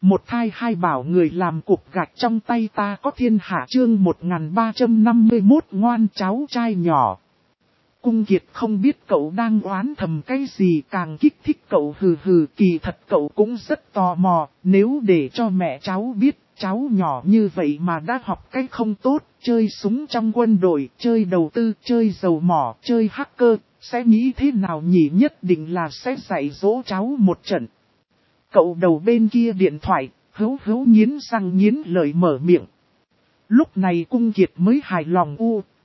Một thai hai bảo người làm cục gạch trong tay ta có thiên hạ chương 1351 ngoan cháu trai nhỏ. Cung Kiệt không biết cậu đang oán thầm cái gì càng kích thích cậu hừ hừ, kỳ thật cậu cũng rất tò mò, nếu để cho mẹ cháu biết cháu nhỏ như vậy mà đã học cách không tốt, chơi súng trong quân đội, chơi đầu tư, chơi dầu mỏ, chơi hacker, sẽ nghĩ thế nào nhỉ, nhất định là sẽ dạy dỗ cháu một trận. Cậu đầu bên kia điện thoại, hữu nghiến răng nghiến lợi mở miệng. Lúc này Cung Kiệt mới hài lòng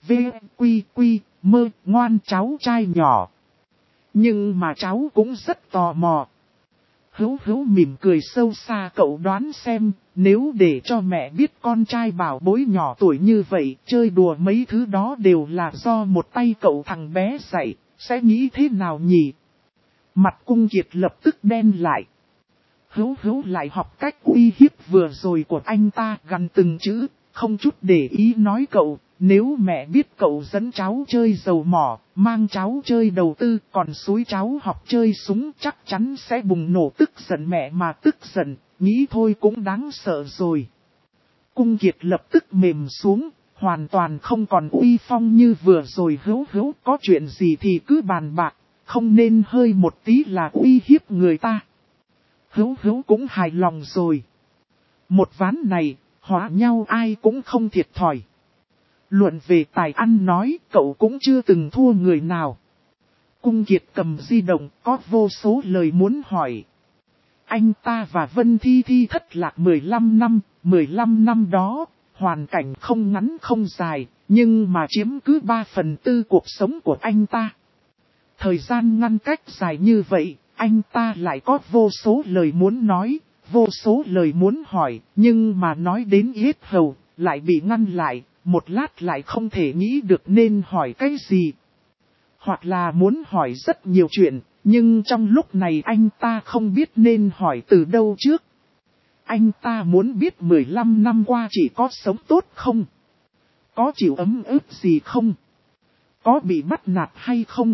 mơ ngoan cháu trai nhỏ. Nhưng mà cháu cũng rất tò mò. Hữu mỉm cười sâu xa, cậu đoán xem, nếu để cho mẹ biết con trai bảo bối nhỏ tuổi như vậy, chơi đùa mấy thứ đó đều là do một tay cậu thằng bé dạy, sẽ nghĩ thế nào nhỉ? Mặt Cung Kiệt lập tức đen lại. Hữu lại học cách uy hiếp vừa rồi của anh ta, gằn từng chữ, không chút để ý nói cậu, nếu mẹ biết cậu dẫn cháu chơi dầu mỏ, mang cháu chơi đầu tư, còn xúi cháu học chơi súng chắc chắn sẽ bùng nổ tức giận, mẹ mà tức giận, nghĩ thôi cũng đáng sợ rồi. Cung Kiệt lập tức mềm xuống, hoàn toàn không còn uy phong như vừa rồi. Hữu có chuyện gì thì cứ bàn bạc, không nên hơi một tí là uy hiếp người ta. Hữu cũng hài lòng rồi. Một ván này, hóa nhau ai cũng không thiệt thòi. Luận về tài ăn nói, cậu cũng chưa từng thua người nào. Cung Kiệt cầm di động, có vô số lời muốn hỏi. Anh ta và Vân Thi thất lạc 15 năm đó, hoàn cảnh không ngắn không dài, nhưng mà chiếm cứ 3/4 cuộc sống của anh ta. Thời gian ngăn cách dài như vậy, anh ta lại có vô số lời muốn nói, vô số lời muốn hỏi, nhưng mà nói đến yết hầu, lại bị ngăn lại, một lát lại không thể nghĩ được nên hỏi cái gì. Hoặc là muốn hỏi rất nhiều chuyện, nhưng trong lúc này anh ta không biết nên hỏi từ đâu trước. Anh ta muốn biết 15 năm qua chỉ có sống tốt không? Có chịu ấm ức gì không? Có bị bắt nạt hay không?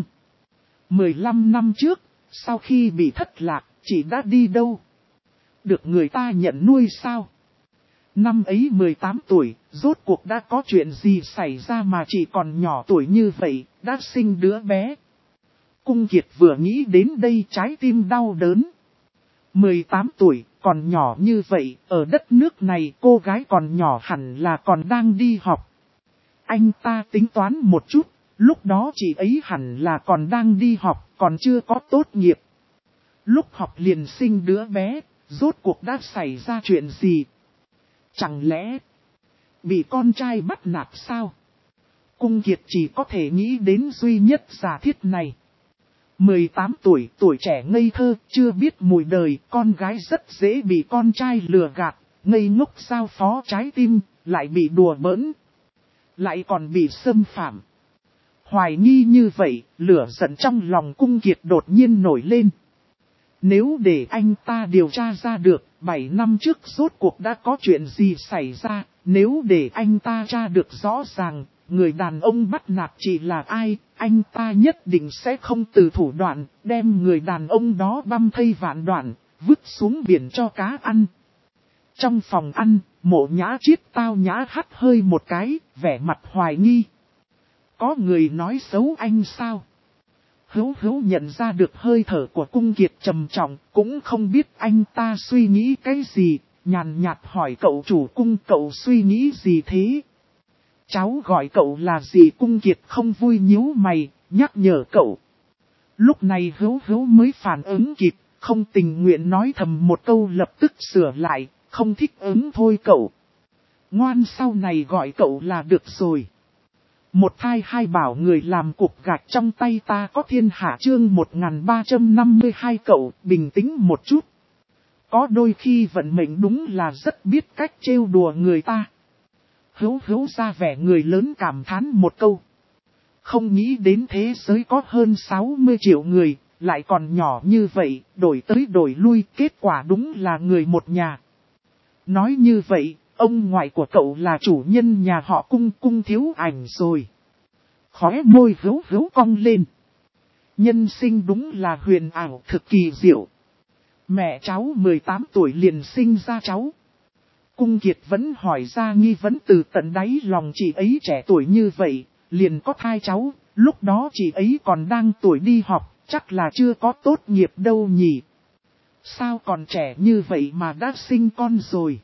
15 năm trước, sau khi bị thất lạc, chị đã đi đâu? Được người ta nhận nuôi sao? Năm ấy 18 tuổi, rốt cuộc đã có chuyện gì xảy ra mà chị còn nhỏ tuổi như vậy, đã sinh đứa bé? Cung Kiệt vừa nghĩ đến đây trái tim đau đớn. 18 tuổi, còn nhỏ như vậy, ở đất nước này cô gái còn nhỏ hẳn là còn đang đi học. Anh ta tính toán một chút, lúc đó chị ấy hẳn là còn đang đi học, còn chưa có tốt nghiệp. Lúc học liền sinh đứa bé, rốt cuộc đã xảy ra chuyện gì? Chẳng lẽ bị con trai bắt nạt sao? Cung Kiệt chỉ có thể nghĩ đến duy nhất giả thiết này. 18 tuổi, tuổi trẻ ngây thơ, chưa biết mùi đời, con gái rất dễ bị con trai lừa gạt, ngây ngốc giao phó trái tim, lại bị đùa bỡn, lại còn bị xâm phạm. Hoài nghi như vậy, lửa giận trong lòng Cung Kiệt đột nhiên nổi lên. Nếu để anh ta điều tra ra được, 7 năm trước rốt cuộc đã có chuyện gì xảy ra, nếu để anh ta tra được rõ ràng, người đàn ông bắt nạt chị là ai, anh ta nhất định sẽ không từ thủ đoạn, đem người đàn ông đó băm thây vạn đoạn, vứt xuống biển cho cá ăn. Trong phòng ăn, Mộ Nhã Chiết tao nhã hắt hơi một cái, vẻ mặt hoài nghi. Có người nói xấu anh sao? Hữu nhận ra được hơi thở của Cung Kiệt trầm trọng, cũng không biết anh ta suy nghĩ cái gì, nhàn nhạt hỏi cậu chủ Cung, cậu suy nghĩ gì thế? Cháu gọi cậu là gì? Cung Kiệt không vui nhíu mày, nhắc nhở cậu. Lúc này Hữu mới phản ứng kịp, không tình nguyện nói thầm một câu lập tức sửa lại, không thích ứng thôi cậu. Ngoan sau này gọi cậu là được rồi. Một thai hai bảo người làm cục gạch trong tay ta có thiên hạ chương 1352 cậu bình tĩnh một chút. Có đôi khi vận mệnh đúng là rất biết cách trêu đùa người ta. Hữu ra vẻ người lớn cảm thán một câu. Không nghĩ đến thế giới có hơn 60 triệu người, lại còn nhỏ như vậy, đổi tới đổi lui, kết quả đúng là người một nhà. Nói như vậy, ông ngoại của cậu là chủ nhân nhà họ Cung thiếu ảnh rồi. Khóe môi Hữu cong lên. Nhân sinh đúng là huyền ảo thực kỳ diệu. Mẹ cháu 18 tuổi liền sinh ra cháu. Cung Kiệt vẫn hỏi ra nghi vấn từ tận đáy lòng chị ấy trẻ tuổi như vậy, liền có thai cháu, lúc đó chị ấy còn đang tuổi đi học, chắc là chưa có tốt nghiệp đâu nhỉ. Sao còn trẻ như vậy mà đã sinh con rồi?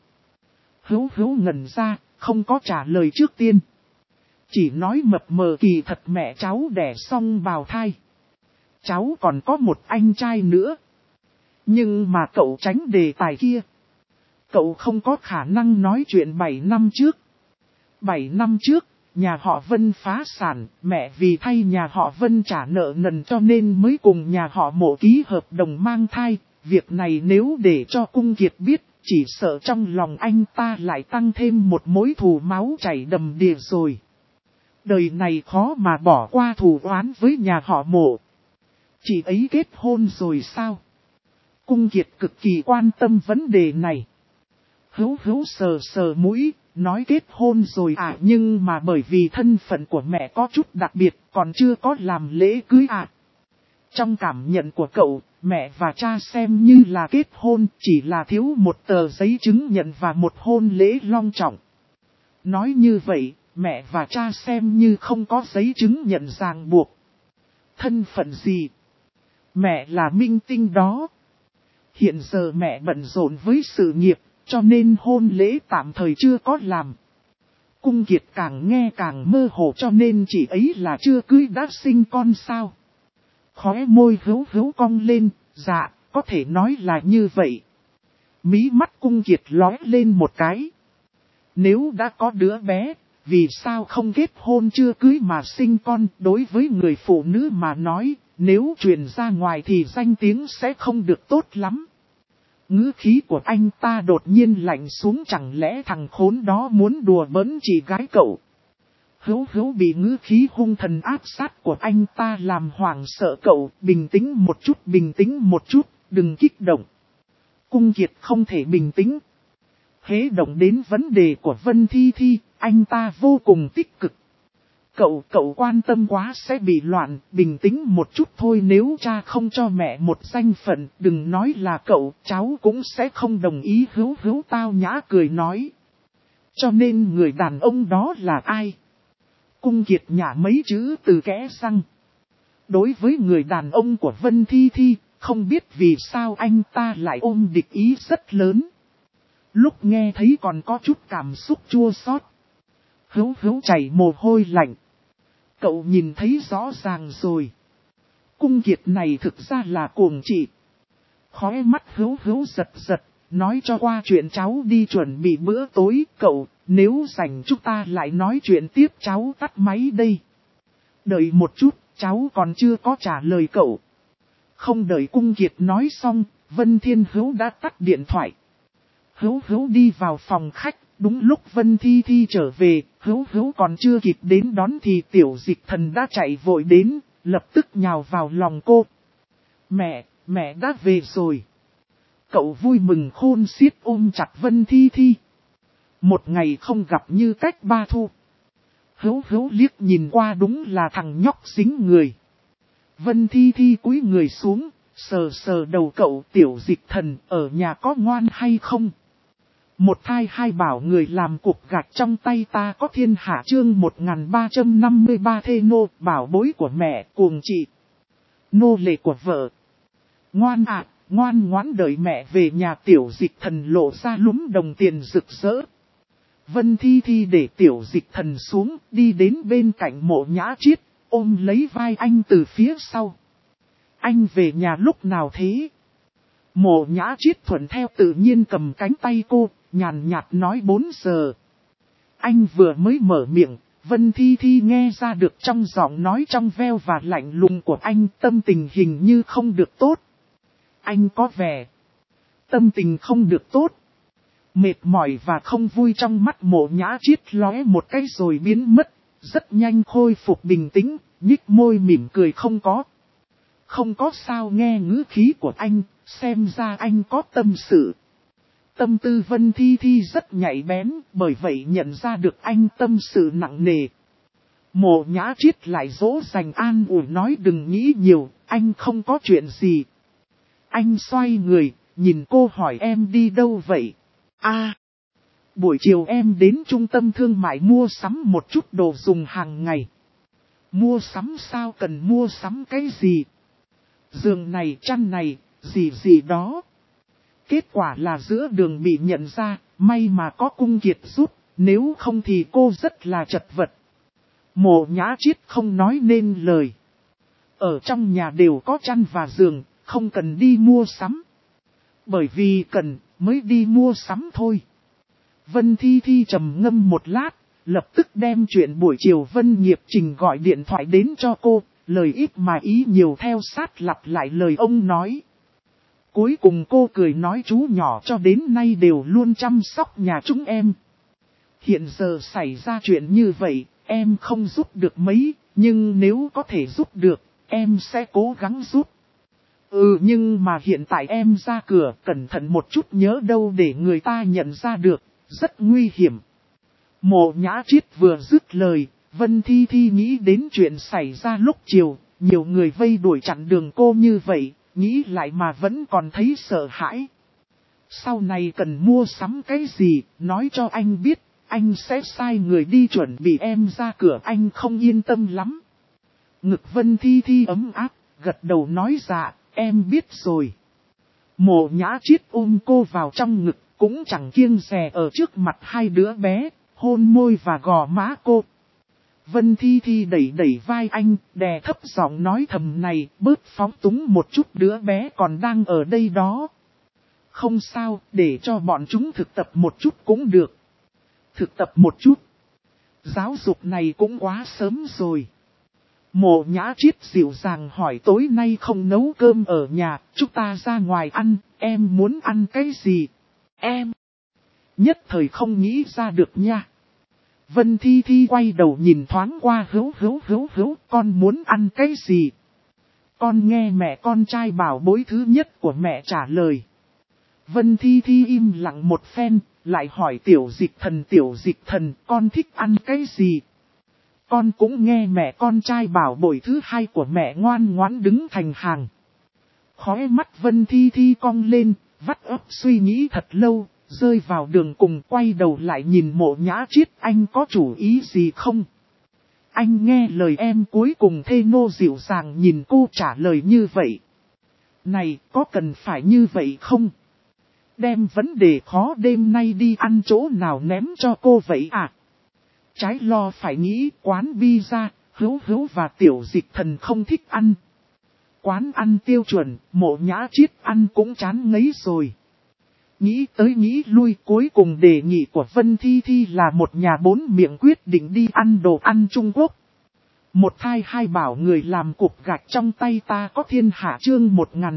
Hữu ngẩn ra, không có trả lời trước tiên. Chỉ nói mập mờ kỳ thật mẹ cháu đẻ xong bào thai. Cháu còn có một anh trai nữa. Nhưng mà cậu tránh đề tài kia. Cậu không có khả năng nói chuyện 7 năm trước. 7 năm trước, nhà họ Vân phá sản, mẹ vì thay nhà họ Vân trả nợ nần cho nên mới cùng nhà họ Mộ ký hợp đồng mang thai. Việc này nếu để cho Cung Kiệt biết, chỉ sợ trong lòng anh ta lại tăng thêm một mối thù máu chảy đầm đìa rồi. Đời này khó mà bỏ qua thù oán với nhà họ Mộ. Chị ấy kết hôn rồi sao? Cung Kiệt cực kỳ quan tâm vấn đề này. Hữu sờ mũi, nói kết hôn rồi à, nhưng mà bởi vì thân phận của mẹ có chút đặc biệt, còn chưa có làm lễ cưới à. Trong cảm nhận của cậu, mẹ và cha xem như là kết hôn, chỉ là thiếu một tờ giấy chứng nhận và một hôn lễ long trọng. Nói như vậy, mẹ và cha xem như không có giấy chứng nhận ràng buộc. Thân phận gì? Mẹ là minh tinh đó. Hiện giờ mẹ bận rộn với sự nghiệp, cho nên hôn lễ tạm thời chưa có làm. Cung Kiệt càng nghe càng mơ hồ, cho nên chị ấy là chưa cưới đã sinh con sao? Khóe môi hữu cong lên, dạ, có thể nói là như vậy. Mí mắt Cung Kiệt lóe lên một cái. Nếu đã có đứa bé, vì sao không kết hôn chưa cưới mà sinh con? Đối với người phụ nữ mà nói, nếu truyền ra ngoài thì danh tiếng sẽ không được tốt lắm. Ngữ khí của anh ta đột nhiên lạnh xuống, chẳng lẽ thằng khốn đó muốn đùa bỡn chị gái cậu? Hữu bị ngữ khí hung thần áp sát của anh ta làm hoảng sợ. Cậu, bình tĩnh một chút, đừng kích động. Cung Kiệt không thể bình tĩnh. Hễ động đến vấn đề của Vân Thi Thi, anh ta vô cùng tích cực. Cậu quan tâm quá sẽ bị loạn, bình tĩnh một chút thôi, nếu cha không cho mẹ một danh phận, đừng nói là cậu, cháu cũng sẽ không đồng ý. Hữu tao nhã cười nói. Cho nên người đàn ông đó là ai? Cung Kiệt nhả mấy chữ từ kẽ răng. Đối với người đàn ông của Vân Thi Thi, không biết vì sao anh ta lại ôm địch ý rất lớn. Lúc nghe thấy còn có chút cảm xúc chua xót. Hữu chảy mồ hôi lạnh. Cậu nhìn thấy rõ ràng rồi. Cung Kiệt này thực ra là cuồng chị. Khóe mắt hữu giật, nói cho qua chuyện cháu đi chuẩn bị bữa tối. Cậu, nếu rảnh chúng ta lại nói chuyện tiếp, cháu tắt máy đây. Đợi một chút, cháu còn chưa có trả lời cậu. Không đợi Cung Kiệt nói xong, Vân Thiên Hữu đã tắt điện thoại. Hữu đi vào phòng khách, đúng lúc Vân Thi Thi trở về, Hữu còn chưa kịp đến đón thì Tiểu Dịch Thần đã chạy vội đến, lập tức nhào vào lòng cô. Mẹ đã về rồi. Cậu vui mừng khôn xiết ôm chặt Vân Thi Thi. Một ngày không gặp như cách ba thu. Hữu liếc nhìn qua, đúng là thằng nhóc dính người. Vân Thi Thi cúi người xuống, sờ đầu cậu. Tiểu Dịch Thần ở nhà có ngoan hay không? Một thai hai bảo người làm cục gạch trong tay ta có thiên hạ. Chương 1353 thê nô, bảo bối của mẹ, cuồng chị. Nô lệ của vợ. Ngoan ạ, ngoan ngoãn đợi mẹ về nhà. Tiểu Dịch Thần lộ ra lúm đồng tiền rực rỡ. Vân Thi Thi để Tiểu Dịch Thần xuống, đi đến bên cạnh Mộ Nhã Chiết, ôm lấy vai anh từ phía sau. Anh về nhà lúc nào thế? Mộ Nhã Chiết thuận theo tự nhiên cầm cánh tay cô, nhàn nhạt nói 4 giờ. Anh vừa mới mở miệng, Vân Thi Thi nghe ra được trong giọng nói trong veo và lạnh lùng của anh, tâm tình hình như không được tốt. Anh có vẻ tâm tình không được tốt. Mệt mỏi và không vui trong mắt Mộ Nhã Chiết lóe một cái rồi biến mất, rất nhanh khôi phục bình tĩnh, nhích môi mỉm cười không có. Không có sao, nghe ngữ khí của anh, xem ra anh có tâm sự. Tâm tư Vân Thi Thi rất nhạy bén, bởi vậy nhận ra được anh tâm sự nặng nề. Mộ Nhã Chiết lại dỗ dành an ủi nói đừng nghĩ nhiều, anh không có chuyện gì. Anh xoay người, nhìn cô hỏi em đi đâu vậy? Buổi chiều em đến trung tâm thương mại mua sắm một chút đồ dùng hàng ngày. Mua sắm sao, cần mua sắm cái gì? Giường này, chăn này, gì gì đó. Kết quả là giữa đường bị nhận ra, may mà có Cung Kiệt giúp, nếu không thì cô rất là chật vật. Mộ Nhã Chiết không nói nên lời. Ở trong nhà đều có chăn và giường, không cần đi mua sắm. Bởi vì cần, mới đi mua sắm thôi. Vân Thi Thi trầm ngâm một lát, lập tức đem chuyện buổi chiều Vân Nghiệp Trình gọi điện thoại đến cho cô, lời ít mà ý nhiều theo sát lặp lại lời ông nói. Cuối cùng cô cười nói chú nhỏ cho đến nay đều luôn chăm sóc nhà chúng em. Hiện giờ xảy ra chuyện như vậy, em không giúp được mấy, nhưng nếu có thể giúp được, em sẽ cố gắng giúp. Nhưng mà hiện tại em ra cửa cẩn thận một chút nhớ đâu để người ta nhận ra được, rất nguy hiểm. Mộ Nhã Chiết vừa dứt lời, Vân Thi Thi nghĩ đến chuyện xảy ra lúc chiều, nhiều người vây đuổi chặn đường cô như vậy, nghĩ lại mà vẫn còn thấy sợ hãi. Sau này cần mua sắm cái gì, nói cho anh biết, anh sẽ sai người đi chuẩn bị em ra cửa, anh không yên tâm lắm. Ngực Vân Thi Thi ấm áp, gật đầu nói dạ, em biết rồi. Mộ Nhã Chiết ôm cô vào trong ngực, cũng chẳng kiêng dè ở trước mặt hai đứa bé, hôn môi và gò má cô. Vân Thi Thi đẩy đẩy vai anh, đè thấp giọng nói thầm này, bớt phóng túng một chút, đứa bé còn đang ở đây đó. Không sao, để cho bọn chúng thực tập một chút cũng được. Thực tập một chút. Giáo dục này cũng quá sớm rồi. Mộ Nhã Chiết dịu dàng hỏi tối nay không nấu cơm ở nhà, chúng ta ra ngoài ăn, em muốn ăn cái gì? Em nhất thời không nghĩ ra được nha. Vân Thi Thi quay đầu nhìn thoáng qua Hữu, con muốn ăn cái gì? Con nghe mẹ con trai bảo bối thứ nhất của mẹ trả lời. Vân Thi Thi im lặng một phen, lại hỏi Tiểu Dịch Thần, con thích ăn cái gì? Con cũng nghe mẹ con trai bảo bối thứ hai của mẹ ngoan ngoãn đứng thành hàng. Khóe mắt Vân Thi Thi cong lên, vắt óc suy nghĩ thật lâu, rơi vào đường cùng quay đầu lại nhìn Mộ Nhã Chiết, anh có chủ ý gì không? Anh nghe lời em, cuối cùng thê nô dịu dàng nhìn cô trả lời như vậy. Này, có cần phải như vậy không? Đem vấn đề khó đêm nay đi ăn chỗ nào ném cho cô vậy à? Trái lo phải nghĩ, quán pizza, Hữu và Tiểu Dịch Thần không thích ăn. Quán ăn tiêu chuẩn, Mộ Nhã Chiết ăn cũng chán ngấy rồi. Nghĩ tới nghĩ lui, cuối cùng đề nghị của Vân Thi Thi là một nhà bốn miệng quyết định đi ăn đồ ăn Trung Quốc. Một thai hai bảo người làm cục gạch trong tay ta có thiên hạ, chương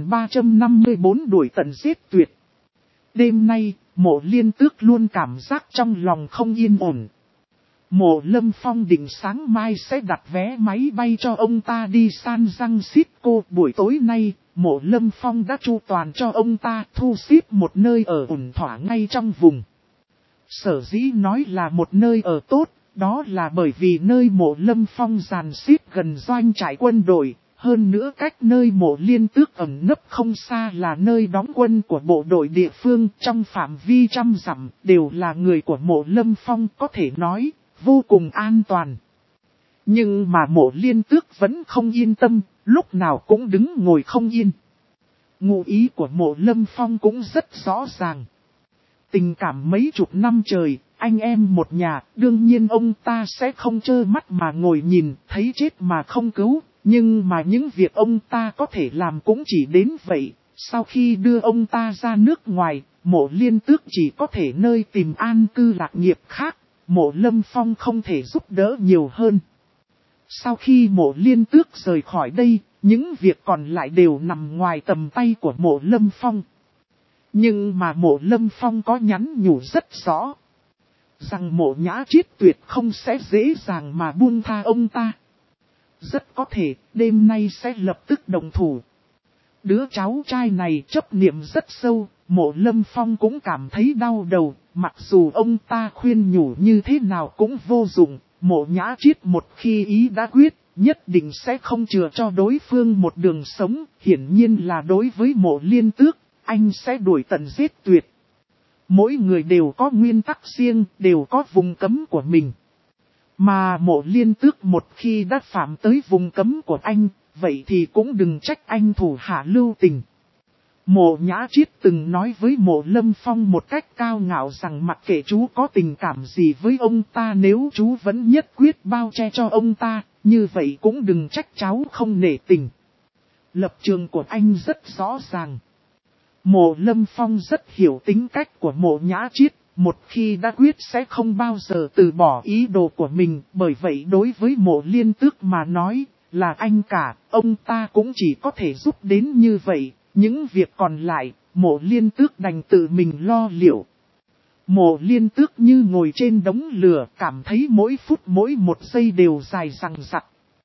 1354 đuổi tận giết tuyệt. Đêm nay, Mộ Liên Tước luôn cảm giác trong lòng không yên ổn. Mộ Lâm Phong định sáng mai sẽ đặt vé máy bay cho ông ta đi San Francisco. Buổi tối nay, Mộ Lâm Phong đã chu toàn cho ông ta thu xếp một nơi ở ổn thỏa ngay trong vùng. Sở dĩ nói là một nơi ở tốt, đó là bởi vì nơi Mộ Lâm Phong dàn xếp gần doanh trại quân đội. Hơn nữa cách nơi Mộ Liên Tước ẩn nấp không xa là nơi đóng quân của bộ đội địa phương, trong phạm vi trăm dặm đều là người của Mộ Lâm Phong, có thể nói vô cùng an toàn. Nhưng mà Mộ Liên Tước vẫn không yên tâm, lúc nào cũng đứng ngồi không yên. Ngụ ý của Mộ Lâm Phong cũng rất rõ ràng. Tình cảm mấy chục năm trời, anh em một nhà, đương nhiên ông ta sẽ không trơ mắt mà ngồi nhìn, thấy chết mà không cứu. Nhưng mà những việc ông ta có thể làm cũng chỉ đến vậy. Sau khi đưa ông ta ra nước ngoài, Mộ Liên Tước chỉ có thể nơi tìm an cư lạc nghiệp khác. Mộ Lâm Phong không thể giúp đỡ nhiều hơn. Sau khi Mộ Liên Tước rời khỏi đây, những việc còn lại đều nằm ngoài tầm tay của Mộ Lâm Phong. Nhưng mà Mộ Lâm Phong có nhắn nhủ rất rõ. Rằng Mộ Nhã Chiết tuyệt không sẽ dễ dàng mà buông tha ông ta. Rất có thể đêm nay sẽ lập tức động thủ. Đứa cháu trai này chấp niệm rất sâu, Mộ Lâm Phong cũng cảm thấy đau đầu. Mặc dù ông ta khuyên nhủ như thế nào cũng vô dụng, Mộ Nhã Chiết một khi ý đã quyết, nhất định sẽ không chừa cho đối phương một đường sống. Hiển nhiên là đối với Mộ Liên Tước, anh sẽ đuổi tận giết tuyệt. Mỗi người đều có nguyên tắc riêng, đều có vùng cấm của mình. Mà Mộ Liên Tước một khi đã phạm tới vùng cấm của anh, vậy thì cũng đừng trách anh thủ hạ lưu tình. Mộ Nhã Chiết từng nói với Mộ Lâm Phong một cách cao ngạo rằng mặc kệ chú có tình cảm gì với ông ta, nếu chú vẫn nhất quyết bao che cho ông ta, như vậy cũng đừng trách cháu không nể tình. Lập trường của anh rất rõ ràng. Mộ Lâm Phong rất hiểu tính cách của Mộ Nhã Chiết, một khi đã quyết sẽ không bao giờ từ bỏ ý đồ của mình, bởi vậy đối với Mộ Liên Tước mà nói, là anh cả, ông ta cũng chỉ có thể giúp đến như vậy, những việc còn lại, Mộ Liên Tước đành tự mình lo liệu. Mộ Liên Tước như ngồi trên đống lửa, cảm thấy mỗi phút mỗi một giây đều dài dằng dặc.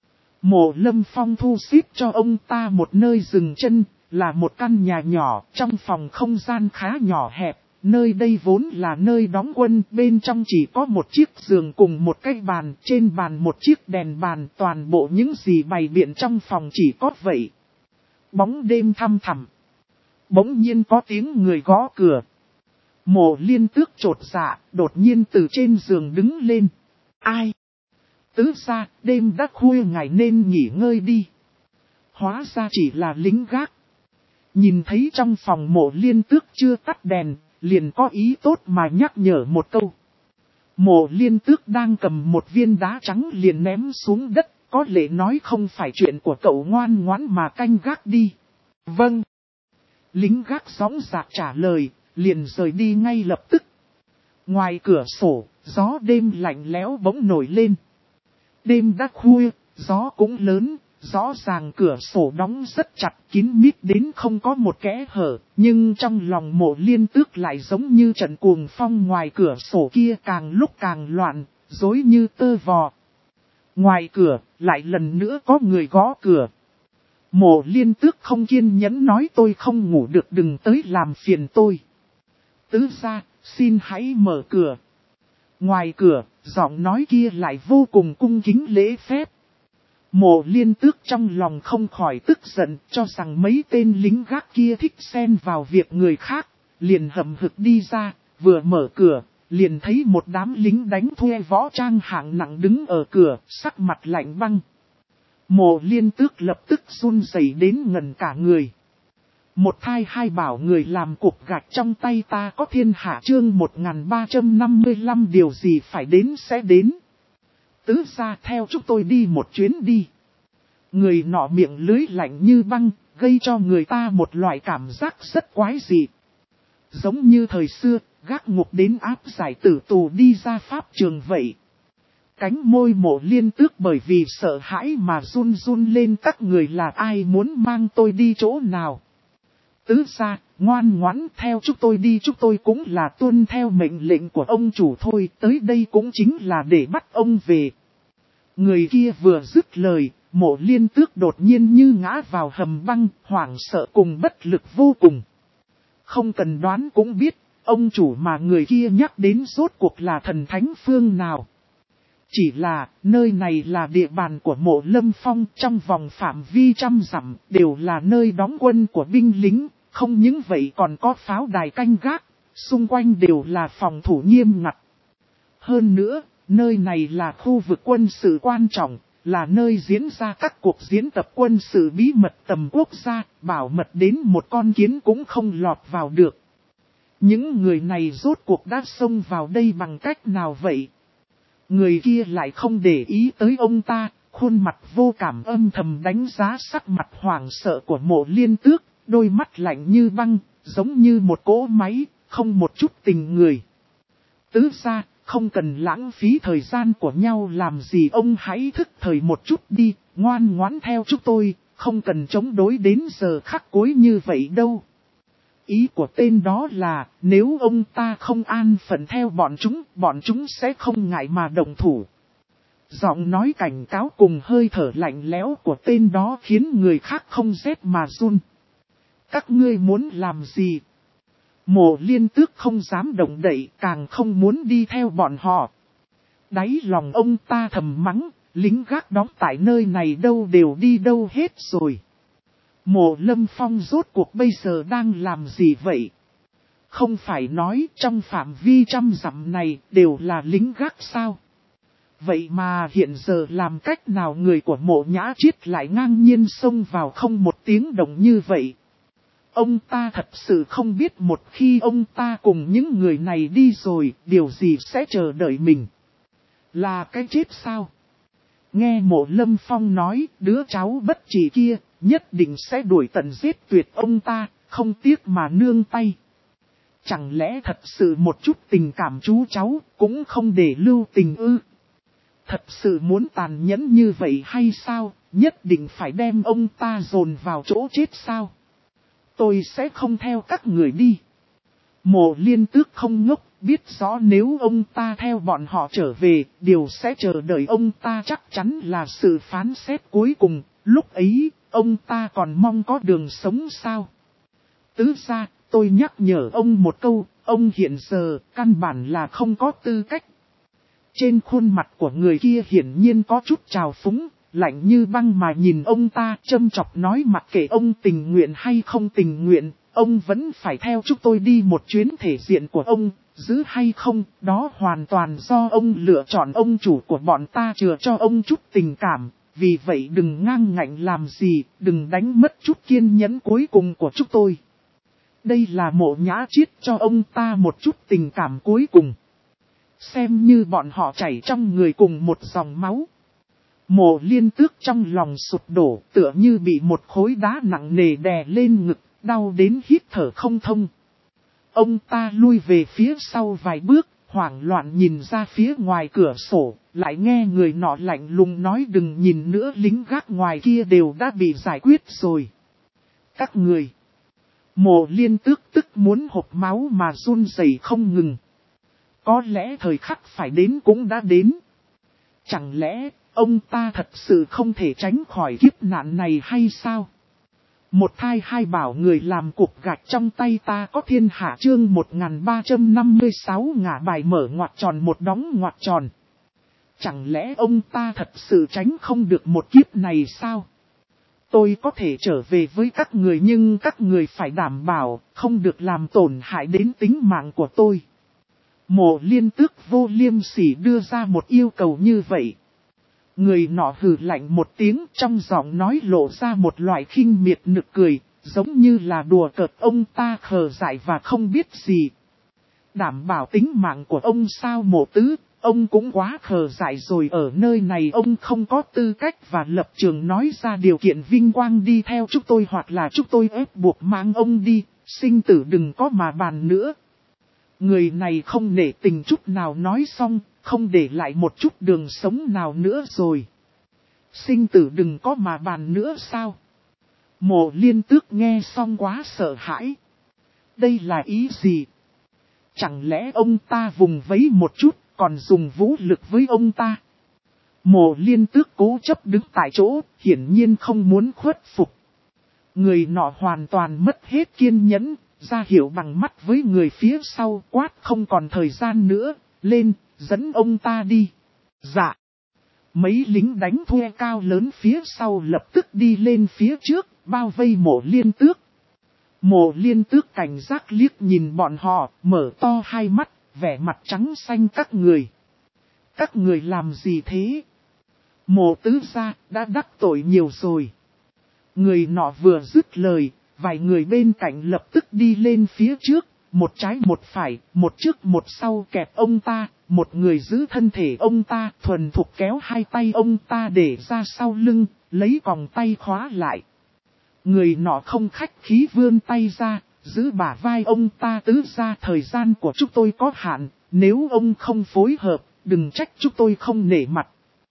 Mộ Lâm Phong thu xếp cho ông ta một nơi dừng chân, là một căn nhà nhỏ, trong phòng không gian khá nhỏ hẹp. Nơi đây vốn là nơi đóng quân, bên trong chỉ có một chiếc giường cùng một cái bàn, trên bàn một chiếc đèn bàn, toàn bộ những gì bày biện trong phòng chỉ có vậy. Bóng đêm thăm thẳm. Bỗng nhiên có tiếng người gõ cửa. Mộ Liên Tước chột dạ, đột nhiên từ trên giường đứng lên. Ai? Tứ gia, đêm đã khuya ngài nên nghỉ ngơi đi. Hóa ra chỉ là lính gác. Nhìn thấy trong phòng Mộ Liên Tước chưa tắt đèn, liền có ý tốt mà nhắc nhở một câu. Mộ Liên Tước đang cầm một viên đá trắng liền ném xuống đất, có lẽ nói không phải chuyện của cậu, ngoan ngoãn mà canh gác đi. Vâng. Lính gác sóng dạc trả lời, liền rời đi ngay lập tức. Ngoài cửa sổ, gió đêm lạnh lẽo bỗng nổi lên. Đêm đã khuya, gió cũng lớn. Rõ ràng cửa sổ đóng rất chặt, kín mít đến không có một kẽ hở, nhưng trong lòng Mộ Liên Tước lại giống như trận cuồng phong ngoài cửa sổ kia, càng lúc càng loạn, rối như tơ vò. Ngoài cửa, lại lần nữa có người gõ cửa. Mộ Liên Tước không kiên nhẫn nói, tôi không ngủ được, đừng tới làm phiền tôi. Tứ gia, xin hãy mở cửa. Ngoài cửa, giọng nói kia lại vô cùng cung kính lễ phép. Mộ Liên Tước trong lòng không khỏi tức giận, cho rằng mấy tên lính gác kia thích xen vào việc người khác, liền hậm hực đi ra, vừa mở cửa, liền thấy một đám lính đánh thuê võ trang hạng nặng đứng ở cửa, sắc mặt lạnh băng. Mộ Liên Tước lập tức run rẩy đến ngần cả người. Một thai hai bảo người làm cục gạch trong tay ta có thiên hạ, chương 1355, điều gì phải đến sẽ đến. Tứ gia, theo chúng tôi đi một chuyến đi. Người nọ miệng lưới lạnh như băng, gây cho người ta một loại cảm giác rất quái dị. Giống như thời xưa, gác ngục đến áp giải tử tù đi ra pháp trường vậy. Cánh môi Mộ Liên Tước bởi vì sợ hãi mà run run lên, các người là ai, muốn mang tôi đi chỗ nào? Tứ gia, ngoan ngoãn theo chúng tôi đi, chúng tôi cũng là tuân theo mệnh lệnh của ông chủ thôi, tới đây cũng chính là để bắt ông về. Người kia vừa dứt lời, Mộ Liên Tước đột nhiên như ngã vào hầm băng, hoảng sợ cùng bất lực vô cùng. Không cần đoán cũng biết, ông chủ mà người kia nhắc đến rốt cuộc là thần thánh phương nào. Chỉ là, nơi này là địa bàn của Mộ Lâm Phong, trong vòng phạm vi 100 dặm, đều là nơi đóng quân của binh lính, không những vậy còn có pháo đài canh gác, xung quanh đều là phòng thủ nghiêm ngặt. Hơn nữa, nơi này là khu vực quân sự quan trọng, là nơi diễn ra các cuộc diễn tập quân sự bí mật tầm quốc gia, bảo mật đến một con kiến cũng không lọt vào được. Những người này rốt cuộc đã xông vào đây bằng cách nào vậy? Người kia lại không để ý tới ông ta, khuôn mặt vô cảm âm thầm đánh giá sắc mặt hoảng sợ của Mộ Liên Tước, đôi mắt lạnh như băng, giống như một cỗ máy, không một chút tình người. Tứ gia, không cần lãng phí thời gian của nhau làm gì, ông hãy thức thời một chút đi, ngoan ngoãn theo chúng tôi, không cần chống đối đến giờ khắc cuối như vậy đâu. Ý của tên đó là, nếu ông ta không an phận theo bọn chúng sẽ không ngại mà động thủ. Giọng nói cảnh cáo cùng hơi thở lạnh lẽo của tên đó khiến người khác không rét mà run. Các ngươi muốn làm gì? Mộ Liên Tước không dám động đậy, càng không muốn đi theo bọn họ. Đáy lòng ông ta thầm mắng, lính gác đóng tại nơi này đâu đều đi đâu hết rồi. Mộ Lâm Phong rốt cuộc bây giờ đang làm gì vậy? Không phải nói trong phạm vi 100 dặm này đều là lính gác sao? Vậy mà hiện giờ làm cách nào người của Mộ Nhã Triết lại ngang nhiên xông vào không một tiếng động như vậy? Ông ta thật sự không biết một khi ông ta cùng những người này đi rồi, điều gì sẽ chờ đợi mình. Là cái chết sao? Nghe Mộ Lâm Phong nói, đứa cháu bất trị kia, nhất định sẽ đuổi tận giết tuyệt ông ta, không tiếc mà nương tay. Chẳng lẽ thật sự một chút tình cảm chú cháu, cũng không để lưu tình ư? Thật sự muốn tàn nhẫn như vậy hay sao, nhất định phải đem ông ta dồn vào chỗ chết sao? Tôi sẽ không theo các người đi. Mộ Liên Tước không ngốc, biết rõ nếu ông ta theo bọn họ trở về, điều sẽ chờ đợi ông ta chắc chắn là sự phán xét cuối cùng, lúc ấy, ông ta còn mong có đường sống sao? Tứ gia, tôi nhắc nhở ông một câu, ông hiện giờ, căn bản là không có tư cách. Trên khuôn mặt của người kia hiển nhiên có chút trào phúng, lạnh như băng mà nhìn ông ta châm chọc nói mặc kệ ông tình nguyện hay không tình nguyện, ông vẫn phải theo chúng tôi đi một chuyến thể diện của ông, giữ hay không, đó hoàn toàn do ông lựa chọn, ông chủ của bọn ta chừa cho ông chút tình cảm, vì vậy đừng ngang ngạnh làm gì, đừng đánh mất chút kiên nhẫn cuối cùng của chúng tôi. Đây là Mộ Nhã Triết cho ông ta một chút tình cảm cuối cùng. Xem như bọn họ chảy trong người cùng một dòng máu. Mộ Liên Tước trong lòng sụp đổ, tựa như bị một khối đá nặng nề đè lên ngực, đau đến hít thở không thông. Ông ta lui về phía sau vài bước, hoảng loạn nhìn ra phía ngoài cửa sổ, lại nghe người nọ lạnh lùng nói đừng nhìn nữa, lính gác ngoài kia đều đã bị giải quyết rồi. Các người. Mộ Liên Tước tức muốn hộc máu mà run rẩy không ngừng. Có lẽ thời khắc phải đến cũng đã đến. Chẳng lẽ ông ta thật sự không thể tránh khỏi kiếp nạn này hay sao? Một thai hai bảo người làm cục gạch trong tay ta có thiên hạ, chương 1356 ngả bài mở ngoặc tròn một đóng ngoặc tròn. Chẳng lẽ ông ta thật sự tránh không được một kiếp này sao? Tôi có thể trở về với các người nhưng các người phải đảm bảo không được làm tổn hại đến tính mạng của tôi. Mộ Liên Tước vô liêm sỉ đưa ra một yêu cầu như vậy. Người nọ hừ lạnh một tiếng, trong giọng nói lộ ra một loại khinh miệt nực cười, giống như là đùa cợt ông ta khờ dại và không biết gì. Đảm bảo tính mạng của ông sao Mộ Tứ, ông cũng quá khờ dại rồi, ở nơi này ông không có tư cách và lập trường nói ra điều kiện vinh quang đi theo chúng tôi hoặc là chúng tôi ép buộc mang ông đi, sinh tử đừng có mà bàn nữa. Người này không nể tình chút nào nói xong, không để lại một chút đường sống nào nữa rồi. Sinh tử đừng có mà bàn nữa sao? Mộ Liên Tước nghe xong quá sợ hãi. Đây là ý gì? Chẳng lẽ ông ta vùng vẫy một chút, còn dùng vũ lực với ông ta? Mộ Liên Tước cố chấp đứng tại chỗ, hiển nhiên không muốn khuất phục. Người nọ hoàn toàn mất hết kiên nhẫn, ra hiệu bằng mắt với người phía sau, quát không còn thời gian nữa, lên, dẫn ông ta đi. Dạ. Mấy lính đánh thuê cao lớn phía sau lập tức đi lên phía trước, bao vây Mộ Liên Tước. Mộ Liên Tước cảnh giác liếc nhìn bọn họ, mở to hai mắt, vẻ mặt trắng xanh các người. Các người làm gì thế? Mộ tứ gia đã đắc tội nhiều rồi. Người nọ vừa dứt lời, vài người bên cạnh lập tức đi lên phía trước, một trái một phải, một trước một sau kẹp ông ta, một người giữ thân thể ông ta, thuần thục kéo hai tay ông ta để ra sau lưng, lấy còng tay khóa lại. Người nọ không khách khí vươn tay ra, giữ bả vai ông ta, tứ gia thời gian của chúng tôi có hạn, nếu ông không phối hợp, đừng trách chúng tôi không nể mặt.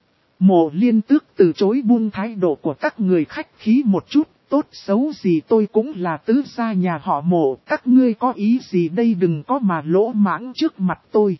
Mộ Liên Tước từ chối buông thái độ của các người khách khí một chút, tốt xấu gì tôi cũng là tứ gia nhà họ Mộ, các ngươi có ý gì đây, đừng có mà lỗ mãng trước mặt tôi.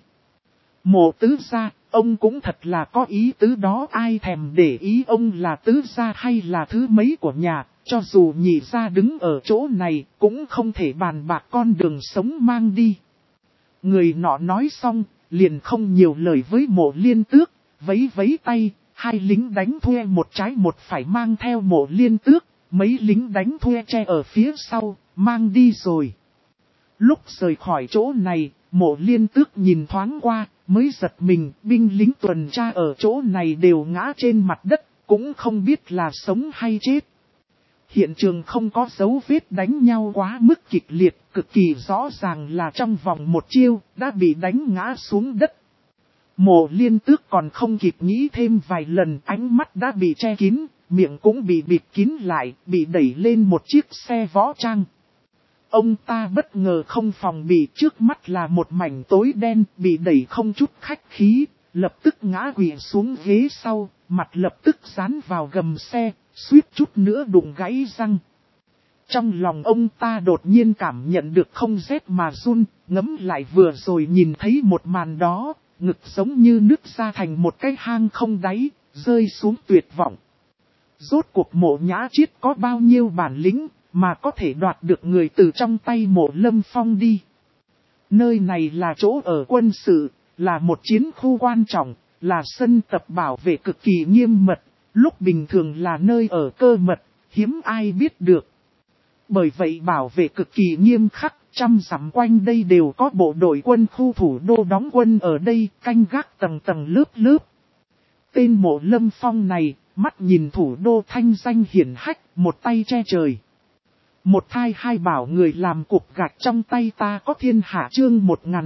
Mộ tứ gia, ông cũng thật là có ý tứ đó, ai thèm để ý ông là tứ gia hay là thứ mấy của nhà, cho dù nhị gia đứng ở chỗ này, cũng không thể bàn bạc con đường sống mang đi. Người nọ nói xong, liền không nhiều lời với Mộ Liên Tước, vẫy vẫy tay, hai lính đánh thuê một trái một phải mang theo Mộ Liên Tước, mấy lính đánh thuê che ở phía sau, mang đi rồi. Lúc rời khỏi chỗ này, Mộ Liên Tước nhìn thoáng qua, mới giật mình, binh lính tuần tra ở chỗ này đều ngã trên mặt đất, cũng không biết là sống hay chết. Hiện trường không có dấu vết đánh nhau quá mức kịch liệt, cực kỳ rõ ràng là trong vòng một chiêu, đã bị đánh ngã xuống đất. Mộ Liên Tước còn không kịp nghĩ thêm vài lần, ánh mắt đã bị che kín, miệng cũng bị bịt kín lại, bị đẩy lên một chiếc xe võ trang. Ông ta bất ngờ không phòng bị, trước mắt là một mảnh tối đen, bị đẩy không chút khách khí, lập tức ngã quỵ xuống ghế sau, mặt lập tức dán vào gầm xe, suýt chút nữa đụng gãy răng. Trong lòng ông ta đột nhiên cảm nhận được không rét mà run, ngẫm lại vừa rồi nhìn thấy một màn đó, ngực giống như nứt ra thành một cái hang không đáy, rơi xuống tuyệt vọng. Rốt cuộc Mộ Nhã Chiết có bao nhiêu bản lĩnh, mà có thể đoạt được người từ trong tay Mộ Lâm Phong đi. Nơi này là chỗ ở quân sự, là một chiến khu quan trọng, là sân tập bảo vệ cực kỳ nghiêm mật, lúc bình thường là nơi ở cơ mật, hiếm ai biết được. Bởi vậy bảo vệ cực kỳ nghiêm khắc, trăm dặm quanh đây đều có bộ đội quân khu thủ đô đóng quân ở đây, canh gác tầng tầng lớp lớp. Tên Mộ Lâm Phong này, mắt nhìn thủ đô thanh danh hiển hách, một tay che trời. Một thai hai bảo người làm cục gạch trong tay ta có thiên hạ chương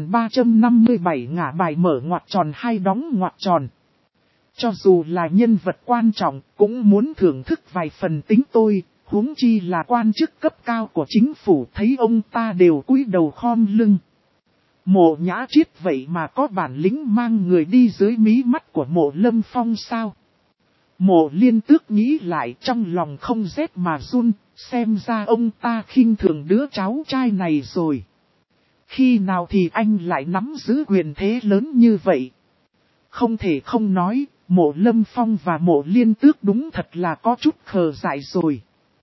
1357 ngả bài mở ngoặc tròn hai đóng ngoặc tròn. Cho dù là nhân vật quan trọng, cũng muốn thưởng thức vài phần tính tôi, huống chi là quan chức cấp cao của chính phủ, thấy ông ta đều cúi đầu khom lưng. Mộ Nhã Chiết vậy mà có bản lĩnh mang người đi dưới mí mắt của Mộ Lâm Phong sao? Mộ Liên Tước nghĩ lại, trong lòng không rét mà run, xem ra ông ta khinh thường đứa cháu trai này rồi. Khi nào thì anh lại nắm giữ quyền thế lớn như vậy? Không thể không nói, Mộ Lâm Phong và Mộ Liên Tước đúng thật là có chút khờ dại rồi.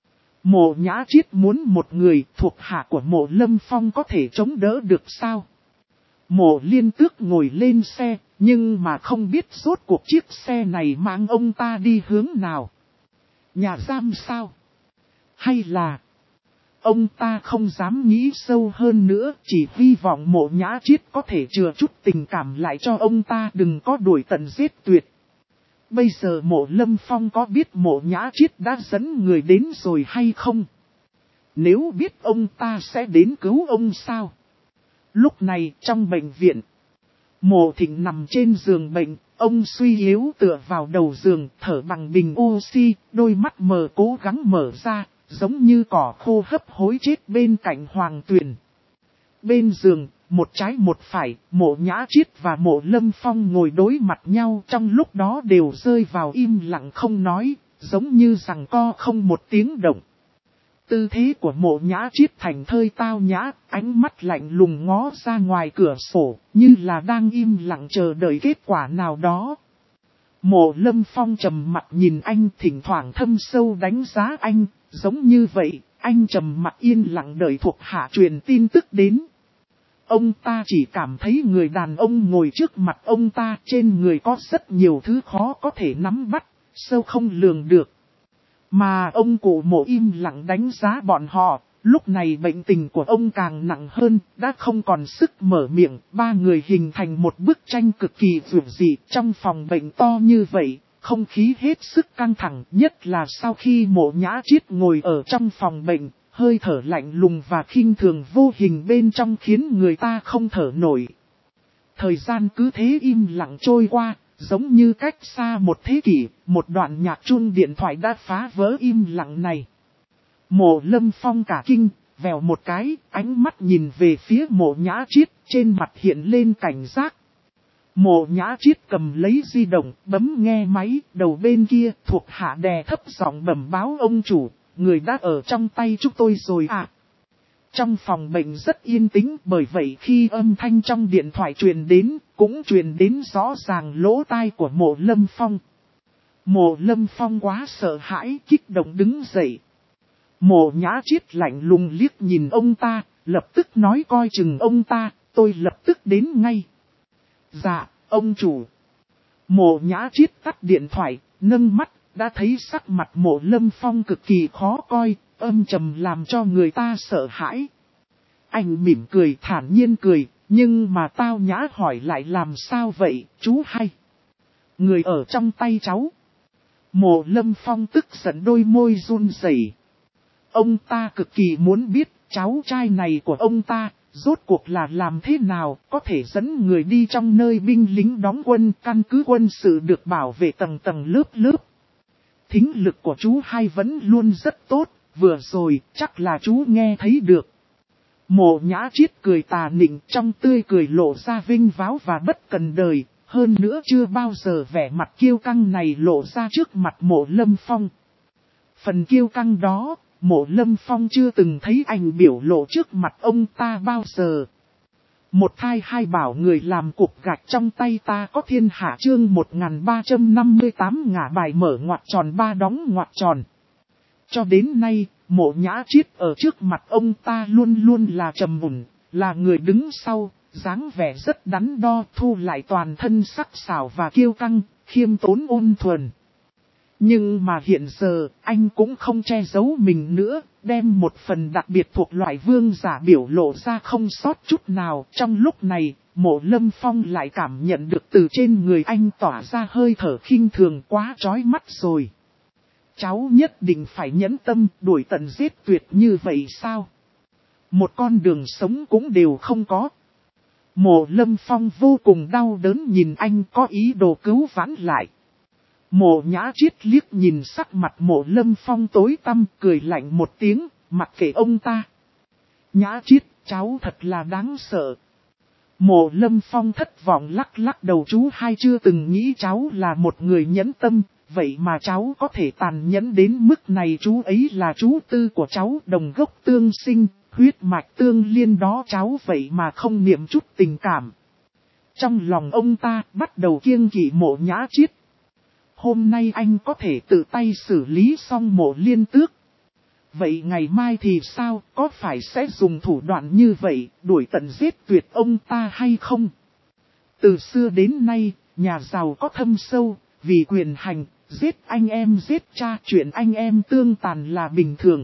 Mộ Nhã Chiết muốn một người thuộc hạ của Mộ Lâm Phong có thể chống đỡ được sao? Mộ Liên Tước ngồi lên xe, nhưng mà không biết rốt cuộc chiếc xe này mang ông ta đi hướng nào. Nhà giam sao? Hay là ông ta không dám nghĩ sâu hơn nữa, chỉ hy vọng Mộ Nhã Chiết có thể chừa chút tình cảm lại cho ông ta, đừng có đuổi tận giết tuyệt. Bây giờ Mộ Lâm Phong có biết Mộ Nhã Chiết đã dẫn người đến rồi hay không? Nếu biết ông ta sẽ đến cứu ông sao? Lúc này trong bệnh viện, Mộ Thịnh nằm trên giường bệnh, ông suy yếu tựa vào đầu giường, thở bằng bình oxy, đôi mắt mờ cố gắng mở ra, giống như cỏ khô hấp hối chết bên cạnh Hoàng Tuyền. Bên giường, một trái một phải, Mộ Nhã Chiết và Mộ Lâm Phong ngồi đối mặt nhau, trong lúc đó đều rơi vào im lặng không nói, giống như rằng co không một tiếng động. Tư thế của Mộ Nhã Chiết thành thơi tao nhã, ánh mắt lạnh lùng ngó ra ngoài cửa sổ, như là đang im lặng chờ đợi kết quả nào đó. Mộ Lâm Phong trầm mặt nhìn anh, thỉnh thoảng thâm sâu đánh giá anh, giống như vậy, anh trầm mặt yên lặng đợi thuộc hạ truyền tin tức đến. Ông ta chỉ cảm thấy người đàn ông ngồi trước mặt ông ta trên người có rất nhiều thứ khó có thể nắm bắt, sâu không lường được. Mà ông cụ Mộ im lặng đánh giá bọn họ, lúc này bệnh tình của ông càng nặng hơn, đã không còn sức mở miệng, ba người hình thành một bức tranh cực kỳ vượt dị trong phòng bệnh to như vậy, không khí hết sức căng thẳng, nhất là sau khi Mộ Nhã Chiết ngồi ở trong phòng bệnh, hơi thở lạnh lùng và khinh thường vô hình bên trong khiến người ta không thở nổi. Thời gian cứ thế im lặng trôi qua. Giống như cách xa một thế kỷ, một đoạn nhạc chuông điện thoại đã phá vỡ im lặng này. Mộ Lâm Phong cả kinh, vèo một cái, ánh mắt nhìn về phía Mộ Nhã Chiết, trên mặt hiện lên cảnh giác. Mộ Nhã Chiết cầm lấy di động, bấm nghe máy, đầu bên kia thuộc hạ đè thấp giọng bẩm báo ông chủ, người đã ở trong tay chúng tôi rồi à. Trong phòng bệnh rất yên tĩnh, bởi vậy khi âm thanh trong điện thoại truyền đến, cũng truyền đến rõ ràng lỗ tai của Mộ Lâm Phong. Mộ Lâm Phong quá sợ hãi, kích động đứng dậy. Mộ Nhã Chiết lạnh lùng liếc nhìn ông ta, lập tức nói coi chừng ông ta, tôi lập tức đến ngay. Dạ, ông chủ. Mộ Nhã Chiết tắt điện thoại, nâng mắt, đã thấy sắc mặt Mộ Lâm Phong cực kỳ khó coi, âm trầm làm cho người ta sợ hãi. Anh mỉm cười thản nhiên cười, nhưng mà tao nhã hỏi lại làm sao vậy, chú hay. Người ở trong tay cháu. Mộ Lâm Phong tức giận đôi môi run rẩy. Ông ta cực kỳ muốn biết cháu trai này của ông ta, rốt cuộc là làm thế nào có thể dẫn người đi trong nơi binh lính đóng quân, căn cứ quân sự được bảo vệ tầng tầng lớp lớp. Thính lực của chú hai vẫn luôn rất tốt, vừa rồi chắc là chú nghe thấy được. Mộ Nhã Chiết cười tà nịnh, trong tươi cười lộ ra vinh váo và bất cần đời, hơn nữa chưa bao giờ vẻ mặt kiêu căng này lộ ra trước mặt Mộ Lâm Phong. Phần kiêu căng đó, Mộ Lâm Phong chưa từng thấy anh biểu lộ trước mặt ông ta bao giờ. Một thai hai bảo người làm cục gạch trong tay ta có thiên hạ chương 1358 ngả bài mở ngoặc tròn ba đóng ngoặc tròn. Cho đến nay, Mộ Nhã Chiết ở trước mặt ông ta luôn luôn là trầm mùn, là người đứng sau, dáng vẻ rất đắn đo, thu lại toàn thân sắc sảo và kiêu căng, khiêm tốn ôn thuần. Nhưng mà hiện giờ, anh cũng không che giấu mình nữa, đem một phần đặc biệt thuộc loại vương giả biểu lộ ra không sót chút nào. Trong lúc này, Mộ Lâm Phong lại cảm nhận được từ trên người anh tỏa ra hơi thở khinh thường quá chói mắt rồi. Cháu nhất định phải nhẫn tâm đuổi tận giết tuyệt như vậy sao? Một con đường sống cũng đều không có. Mộ Lâm Phong vô cùng đau đớn nhìn anh có ý đồ cứu vãn lại. Mộ Nhã Chiết liếc nhìn sắc mặt Mộ Lâm Phong tối tăm cười lạnh một tiếng, mặc kệ ông ta. Nhã Chiết, cháu thật là đáng sợ. Mộ Lâm Phong thất vọng lắc lắc đầu, chú hai chưa từng nghĩ cháu là một người nhẫn tâm, vậy mà cháu có thể tàn nhẫn đến mức này. Chú ấy là chú tư của cháu, đồng gốc tương sinh, huyết mạch tương liên đó, cháu vậy mà không niệm chút tình cảm. Trong lòng ông ta bắt đầu kiêng kỵ Mộ Nhã Chiết. Hôm nay anh có thể tự tay xử lý xong Mộ Liên Tước. Vậy ngày mai thì sao, có phải sẽ dùng thủ đoạn như vậy, đuổi tận giết tuyệt ông ta hay không? Từ xưa đến nay, nhà giàu có thâm sâu, vì quyền hành, giết anh em giết cha, chuyện anh em tương tàn là bình thường.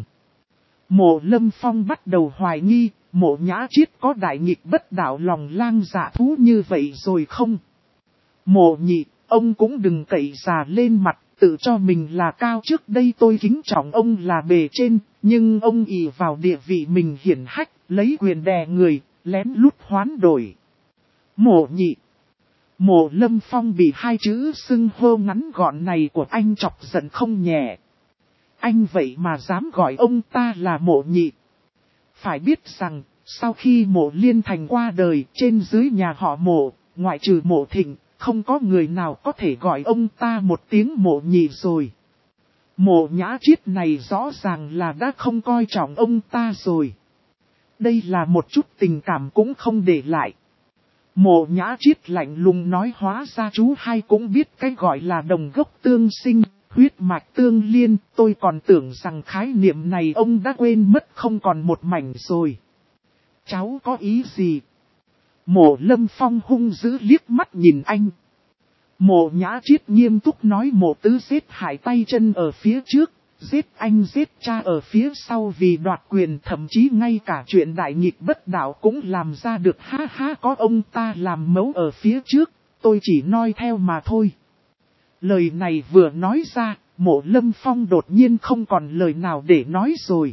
Mộ Lâm Phong bắt đầu hoài nghi, Mộ Nhã Chiết có đại nghịch bất đạo lòng lang dạ thú như vậy rồi không? Mộ Nhị, ông cũng đừng cậy già lên mặt, tự cho mình là cao. Trước đây tôi kính trọng ông là bề trên, nhưng ông ỷ vào địa vị mình hiển hách, lấy quyền đè người, lén lút hoán đổi. Mộ Nhị. Mộ Lâm Phong bị hai chữ xưng hô ngắn gọn này của anh chọc giận không nhẹ. Anh vậy mà dám gọi ông ta là Mộ Nhị. Phải biết rằng, sau khi Mộ Liên Thành qua đời, trên dưới nhà họ Mộ, ngoại trừ Mộ Thịnh, không có người nào có thể gọi ông ta một tiếng Mộ Nhị rồi. Mộ Nhã Chiết này rõ ràng là đã không coi trọng ông ta rồi. Đây là một chút tình cảm cũng không để lại. Mộ Nhã Chiết lạnh lùng nói, hóa ra chú hai cũng biết cái gọi là đồng gốc tương sinh, huyết mạch tương liên. Tôi còn tưởng rằng khái niệm này ông đã quên mất không còn một mảnh rồi. Cháu có ý gì? Mộ Lâm Phong hung dữ liếc mắt nhìn anh. Mộ Nhã Chiết nghiêm túc nói, Mộ Tứ giết hại tay chân ở phía trước, giết anh giết cha ở phía sau vì đoạt quyền, thậm chí ngay cả chuyện đại nghịch bất đạo cũng làm ra được. Ha ha, có ông ta làm mẫu ở phía trước, tôi chỉ nói theo mà thôi. Lời này vừa nói ra, Mộ Lâm Phong đột nhiên không còn lời nào để nói rồi.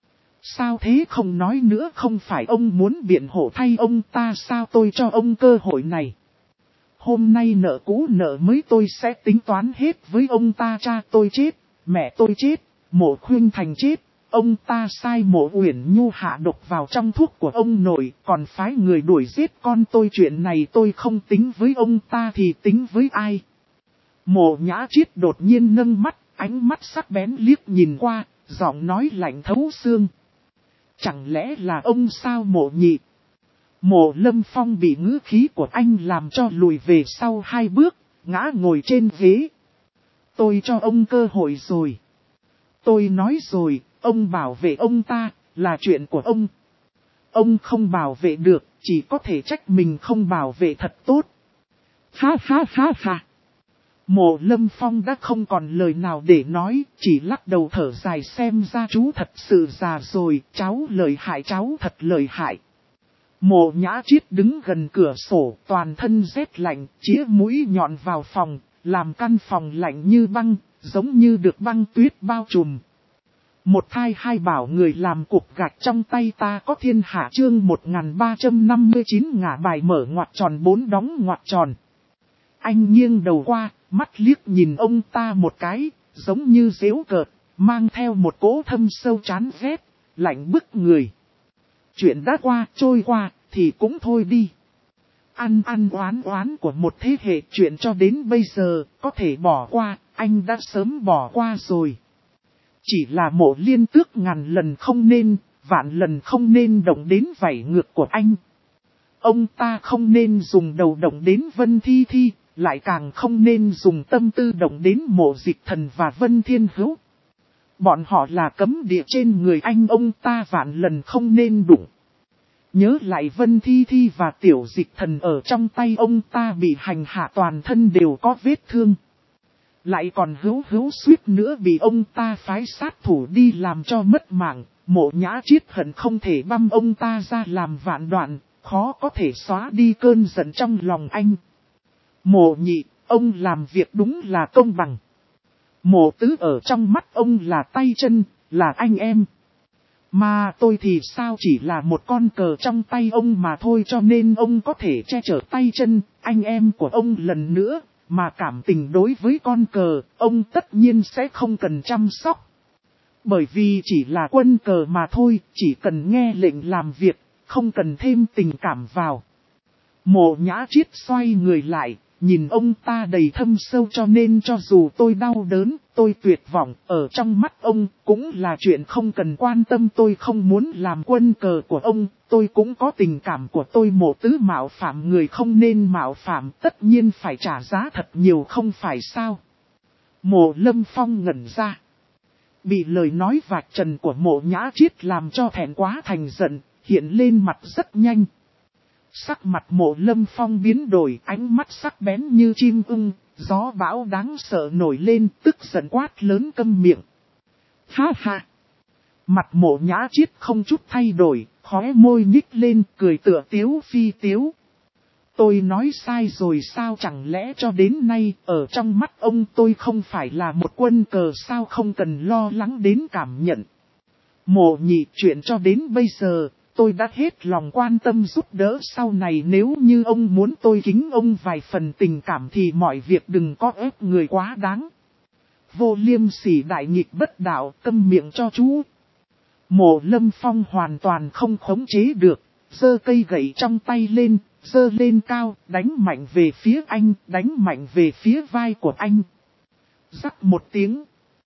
Sao thế không nói nữa, không phải ông muốn biện hộ thay ông ta sao? Tôi cho ông cơ hội này. Hôm nay nợ cũ nợ mới tôi sẽ tính toán hết với ông ta. Cha tôi chết, mẹ tôi chết, Mộ Khuynh Thành chết, ông ta sai Mộ Uyển Nhu hạ độc vào trong thuốc của ông nội, còn phái người đuổi giết con tôi. Chuyện này tôi không tính với ông ta thì tính với ai? Mộ Nhã Chiết đột nhiên nâng mắt, ánh mắt sắc bén liếc nhìn qua, giọng nói lạnh thấu xương. Chẳng lẽ là ông sao Mộ Nhị? Mộ Lâm Phong bị ngữ khí của anh làm cho lùi về sau hai bước, ngã ngồi trên ghế. Tôi cho ông cơ hội rồi. Tôi nói rồi, ông bảo vệ ông ta, là chuyện của ông. Ông không bảo vệ được, chỉ có thể trách mình không bảo vệ thật tốt. Ha ha ha ha. Mộ Lâm Phong đã không còn lời nào để nói, chỉ lắc đầu thở dài xem ra chú thật sự già rồi, cháu thật lợi hại. Mộ Nhã Chiết đứng gần cửa sổ, toàn thân rét lạnh, chĩa mũi nhọn vào phòng, làm căn phòng lạnh như băng, giống như được băng tuyết bao trùm. Một thai hai bảo người làm cục gạch trong tay ta có thiên hạ chương 1359 ngả bài mở ngoặc tròn 4 đóng ngoặc tròn. Anh nghiêng đầu qua, mắt liếc nhìn ông ta một cái, giống như giễu cợt, mang theo một cỗ thâm sâu chán ghét, lạnh bức người. Chuyện đã qua, trôi qua, thì cũng thôi đi. Ăn oán của một thế hệ chuyện cho đến bây giờ, có thể bỏ qua, anh đã sớm bỏ qua rồi. Chỉ là Mộ Liên Tước ngàn lần không nên, vạn lần không nên động đến vảy ngược của anh. Ông ta không nên dùng đầu động đến Vân Thi Thi, lại càng không nên dùng tâm tư động đến Mộ Dịch Thần và Vân Thiên Hữu. Bọn họ là cấm địa trên người anh, ông ta vạn lần không nên đụng. Nhớ lại Vân Thi Thi và Tiểu Dịch Thần ở trong tay ông ta bị hành hạ toàn thân đều có vết thương. Lại còn Hữu suýt nữa bị ông ta phái sát thủ đi làm cho mất mạng, Mộ Nhã Chiết hận không thể băm ông ta ra làm vạn đoạn, khó có thể xóa đi cơn giận trong lòng anh. Mộ Nhị, ông làm việc đúng là công bằng. Mộ Tứ ở trong mắt ông là tay chân, là anh em. Mà tôi thì sao, chỉ là một con cờ trong tay ông mà thôi, cho nên ông có thể che chở tay chân, anh em của ông lần nữa. Mà cảm tình đối với con cờ, ông tất nhiên sẽ không cần chăm sóc. Bởi vì chỉ là quân cờ mà thôi, chỉ cần nghe lệnh làm việc, không cần thêm tình cảm vào. Mộ Nhã Chiết xoay người lại, nhìn ông ta đầy thâm sâu, cho nên cho dù tôi đau đớn, tôi tuyệt vọng, ở trong mắt ông cũng là chuyện không cần quan tâm. Tôi không muốn làm quân cờ của ông, tôi cũng có tình cảm của tôi. Mộ Tứ mạo phạm người không nên mạo phạm, tất nhiên phải trả giá thật nhiều, không phải sao? Mộ Lâm Phong ngẩn ra. Bị lời nói vạch trần của Mộ Nhã Chiết làm cho thẹn quá thành giận, hiện lên mặt rất nhanh. Sắc mặt Mộ Lâm Phong biến đổi, ánh mắt sắc bén như chim ưng, gió bão đáng sợ nổi lên, tức giận quát lớn câm miệng. Ha ha! Mặt Mộ Nhã Chiết không chút thay đổi, khóe môi nhích lên, cười tựa tiếu phi tiếu. Tôi nói sai rồi sao, chẳng lẽ cho đến nay, ở trong mắt ông tôi không phải là một quân cờ sao, không cần lo lắng đến cảm nhận. Mộ Nhị, chuyện cho đến bây giờ, tôi đã hết lòng quan tâm giúp đỡ, sau này nếu như ông muốn tôi kính ông vài phần tình cảm thì mọi việc đừng có ép người quá đáng. Vô liêm sỉ đại nghịch bất đạo, câm miệng cho chú. Mộ Lâm Phong hoàn toàn không khống chế được, giơ cây gậy trong tay lên, giơ lên cao, đánh mạnh về phía anh, đánh mạnh về phía vai của anh. Rắc một tiếng.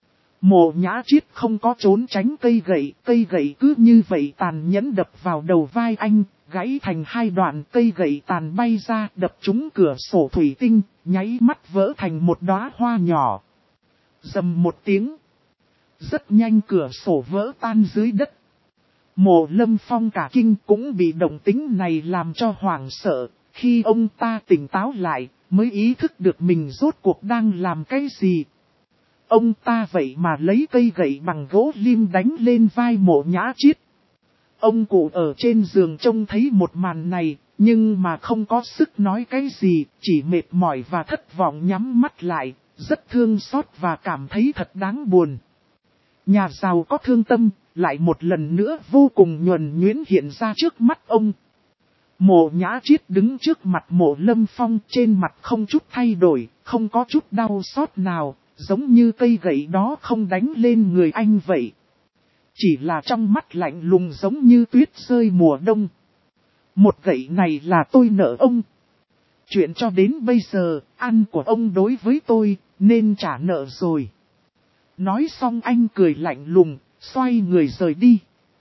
Mộ Nhã Chiết không có trốn tránh cây gậy cứ như vậy tàn nhẫn đập vào đầu vai anh, gãy thành hai đoạn, cây gậy tàn bay ra, đập trúng cửa sổ thủy tinh, nháy mắt vỡ thành một đóa hoa nhỏ. Rầm một tiếng. Rất nhanh cửa sổ vỡ tan dưới đất. Mộ Lâm Phong cả kinh, cũng bị động tĩnh này làm cho hoảng sợ, khi ông ta tỉnh táo lại, mới ý thức được mình rốt cuộc đang làm cái gì. Ông ta vậy mà lấy cây gậy bằng gỗ lim đánh lên vai Mộ Nhã Chiết. Ông cụ ở trên giường trông thấy một màn này, nhưng mà không có sức nói cái gì, chỉ mệt mỏi và thất vọng nhắm mắt lại, rất thương xót và cảm thấy thật đáng buồn. Nhà giàu có thương tâm, lại một lần nữa vô cùng nhuần nhuyễn hiện ra trước mắt ông. Mộ Nhã Chiết đứng trước mặt Mộ Lâm Phong, trên mặt không chút thay đổi, không có chút đau xót nào, giống như cây gậy đó không đánh lên người anh vậy. Chỉ là trong mắt lạnh lùng giống như tuyết rơi mùa đông. Một gậy này là tôi nợ ông. Chuyện cho đến bây giờ, ăn của ông đối với tôi, nên trả nợ rồi. Nói xong anh cười lạnh lùng, xoay người rời đi.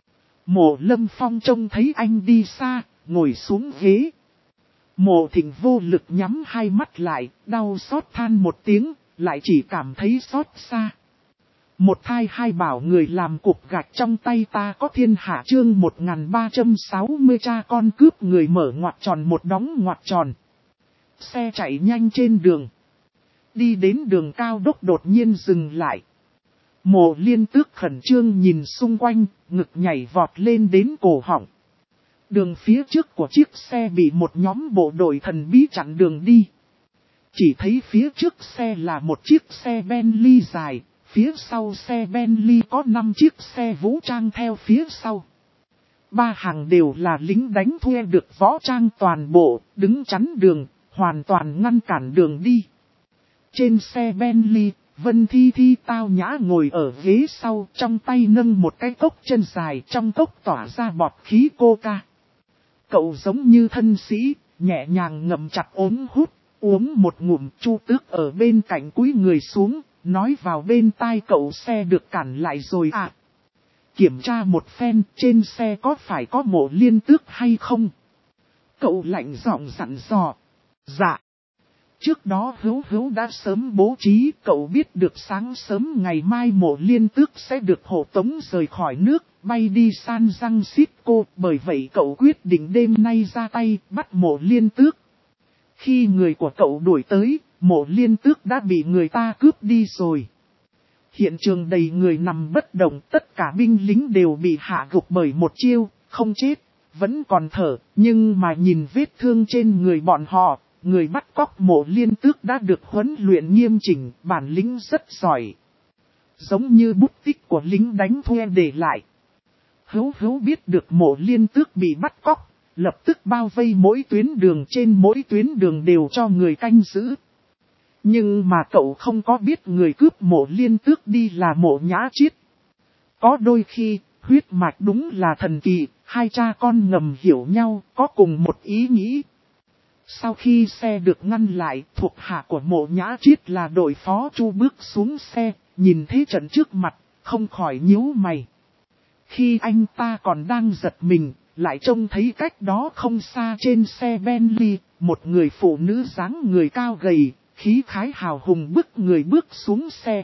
Mộ Lâm Phong trông thấy anh đi xa, ngồi xuống ghế. Mộ Thịnh vô lực nhắm hai mắt lại, đau xót than một tiếng, lại chỉ cảm thấy xót xa. Một thai hai bảo người làm cục gạch trong tay ta có thiên hạ chương 1360 cha con cướp người mở ngoặc tròn một đóng ngoặc tròn. Xe chạy nhanh trên đường. Đi đến đường cao đốc đột nhiên dừng lại. Mộ Liên Tước khẩn trương nhìn xung quanh, ngực nhảy vọt lên đến cổ họng. Đường phía trước của chiếc xe bị một nhóm bộ đội thần bí chặn đường đi. Chỉ thấy phía trước xe là một chiếc xe Bentley dài, phía sau xe Bentley có 5 chiếc xe vũ trang theo phía sau. 3 hàng đều là lính đánh thuê được võ trang toàn bộ, đứng chắn đường, hoàn toàn ngăn cản đường đi. Trên xe Bentley, Vân Thi Thi tao nhã ngồi ở ghế sau, trong tay nâng một cái cốc chân dài, trong cốc tỏa ra bọt khí coca. Cậu giống như thân sĩ, nhẹ nhàng ngậm chặt ống hút, uống một ngụm. Chu Tước ở bên cạnh cúi người xuống, nói vào bên tai cậu xe được cản lại rồi à. Kiểm tra một phen, trên xe có phải có Mộ Liên Tước hay không? Cậu lạnh giọng dặn dò. Dạ. Trước đó Hữu đã sớm bố trí, cậu biết được sáng sớm ngày mai Mộ Liên Tước sẽ được hộ tống rời khỏi nước, bay đi San Francisco, bởi vậy cậu quyết định đêm nay ra tay, bắt Mộ Liên Tước. Khi người của cậu đuổi tới, Mộ Liên Tước đã bị người ta cướp đi rồi. Hiện trường đầy người nằm bất động, tất cả binh lính đều bị hạ gục bởi một chiêu, không chết, vẫn còn thở, nhưng mà nhìn vết thương trên người bọn họ. Người bắt cóc Mộ Liên Tước đã được huấn luyện nghiêm chỉnh, bản lĩnh rất giỏi. Giống như bút tích của lính đánh thuê để lại. Hữu biết được Mộ Liên Tước bị bắt cóc, lập tức bao vây mỗi tuyến đường, trên mỗi tuyến đường đều cho người canh giữ. Nhưng mà cậu không có biết người cướp Mộ Liên Tước đi là Mộ Nhã Chiết. Có đôi khi, huyết mạch đúng là thần kỳ, hai cha con ngầm hiểu nhau, có cùng một ý nghĩ. Sau khi xe được ngăn lại, thuộc hạ của Mộ Nhã Chiết là đội phó Chu bước xuống xe, nhìn thế trận trước mặt, không khỏi nhíu mày. Khi anh ta còn đang giật mình, lại trông thấy cách đó không xa trên xe Bentley, một người phụ nữ dáng người cao gầy, khí khái hào hùng bức người bước xuống xe.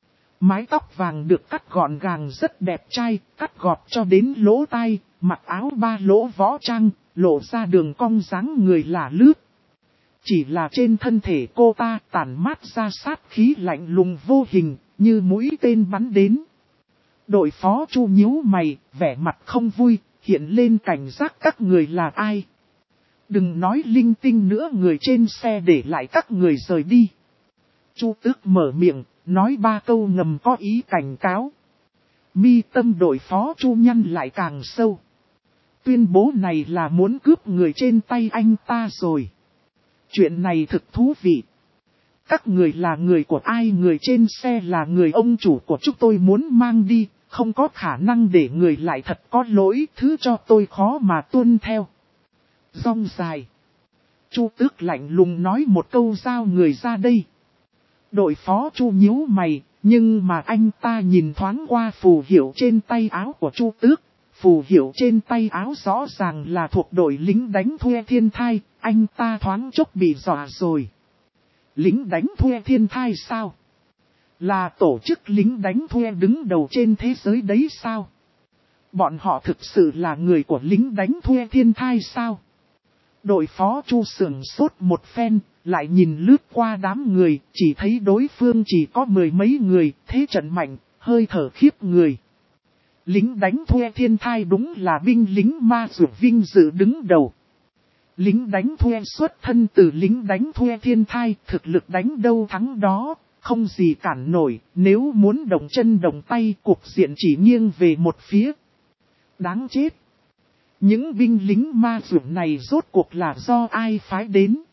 Mái tóc vàng được cắt gọn gàng rất đẹp trai, cắt gọt cho đến lỗ tai, mặc áo 3 lỗ võ trang, lộ ra đường cong dáng người là lướt. Chỉ là trên thân thể cô ta tản mát ra sát khí lạnh lùng vô hình, như mũi tên bắn đến. Đội phó Chu nhíu mày, vẻ mặt không vui, hiện lên cảnh giác các người là ai. Đừng nói linh tinh nữa, người trên xe để lại các người rời đi. Chu Tước mở miệng, nói 3 câu ngầm có ý cảnh cáo. Mi tâm đội phó Chu nhăn lại càng sâu. Tuyên bố này là muốn cướp người trên tay anh ta rồi. Chuyện này thực thú vị. Các người là người của ai? Người trên xe là người ông chủ của chúng tôi muốn mang đi, không có khả năng để người lại, thật có lỗi, thứ cho tôi khó mà tuân theo. Rong dài. Chu Tước lạnh lùng nói một câu, giao người ra đây. Đội phó Chu nhíu mày, nhưng mà anh ta nhìn thoáng qua phù hiệu trên tay áo của Chu Tước. Phù hiệu trên tay áo rõ ràng là thuộc đội lính đánh thuê Thiên Thai, anh ta thoáng chốc bị dọa rồi. Lính đánh thuê Thiên Thai sao? Là tổ chức lính đánh thuê đứng đầu trên thế giới đấy sao? Bọn họ thực sự là người của lính đánh thuê Thiên Thai sao? Đội phó Chu sửng sốt một phen, lại nhìn lướt qua đám người, chỉ thấy đối phương chỉ có 10 mấy người, thế trận mạnh, hơi thở khiếp người. Lính đánh thuê Thiên Thai đúng là binh lính ma dược vinh dự đứng đầu. Lính đánh thuê xuất thân từ lính đánh thuê Thiên Thai, thực lực đánh đâu thắng đó, không gì cản nổi, nếu muốn động chân động tay cuộc diện chỉ nghiêng về một phía. Đáng chết! Những binh lính ma dược này rốt cuộc là do ai phái đến?